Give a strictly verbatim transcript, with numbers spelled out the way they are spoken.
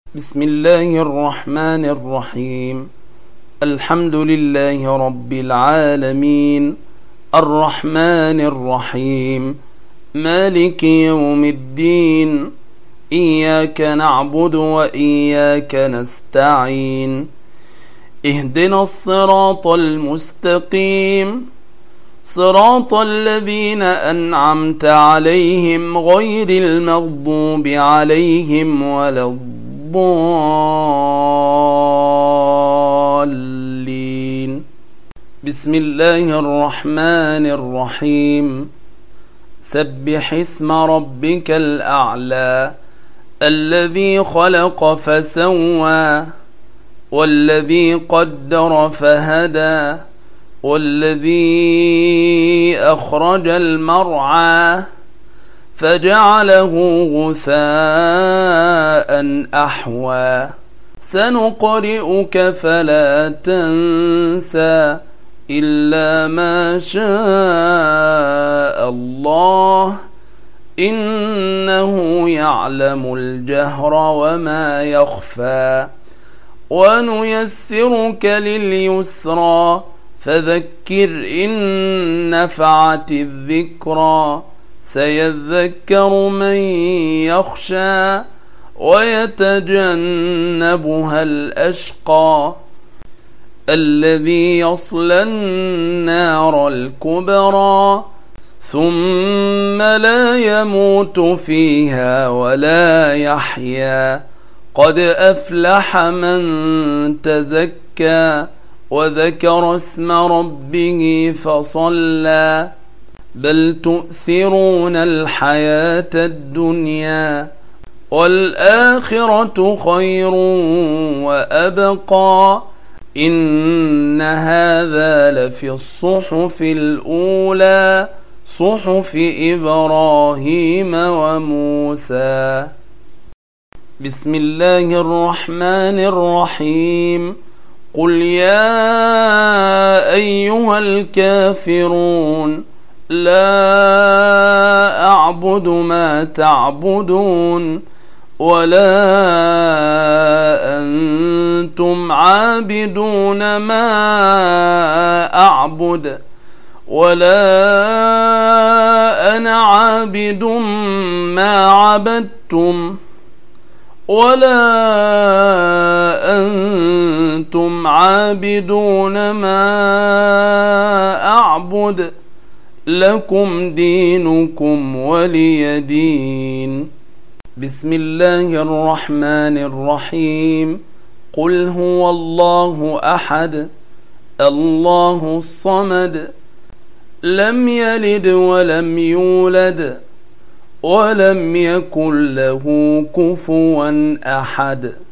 بسم الله الرحمن الرحيم. الحمد لله رب العالمين، الرحمن الرحيم، مالك يوم الدين، إياك نعبد وإياك نستعين، اهدنا الصراط المستقيم، صراط الذين أنعمت عليهم غير المغضوب عليهم ولا الضالين. بسم الله الرحمن الرحيم. سبح اسم ربك الأعلى الذي خلق فسوى والذي قدر فهدى والذي أخرج المرعى فجعله غثاء أحوى. سنقرئك فلا تنسى إلا ما شاء الله، إنه يعلم الجهر وما يخفى. ونيسرك لليسرى فذكر إن نفعت الذكرى، سيذكر من يخشى ويتجنبها الأشقى الذي يصلى النار الكبرى ثم لا يموت فيها ولا يحيا. قد أفلح من تزكى وذكر اسم ربه فصلى. بل تؤثرون الحياة الدنيا والآخرة خير وأبقى. إن هذا لفي الصحف الأولى، صحف إبراهيم وموسى. بسم الله الرحمن الرحيم. قل يا أيها الكافرون لا أعبد ما تعبدون ولا أنتم عابدون ما أعبد ولا أنا عابد ما عبدتم ولا أنتم عابدون ما أعبد، لكم دينكم ولي دين. بسم الله الرحمن الرحيم. قل هو الله أحد الله الصمد لم يلد ولم يولد ولم يكن له كفوا أحد.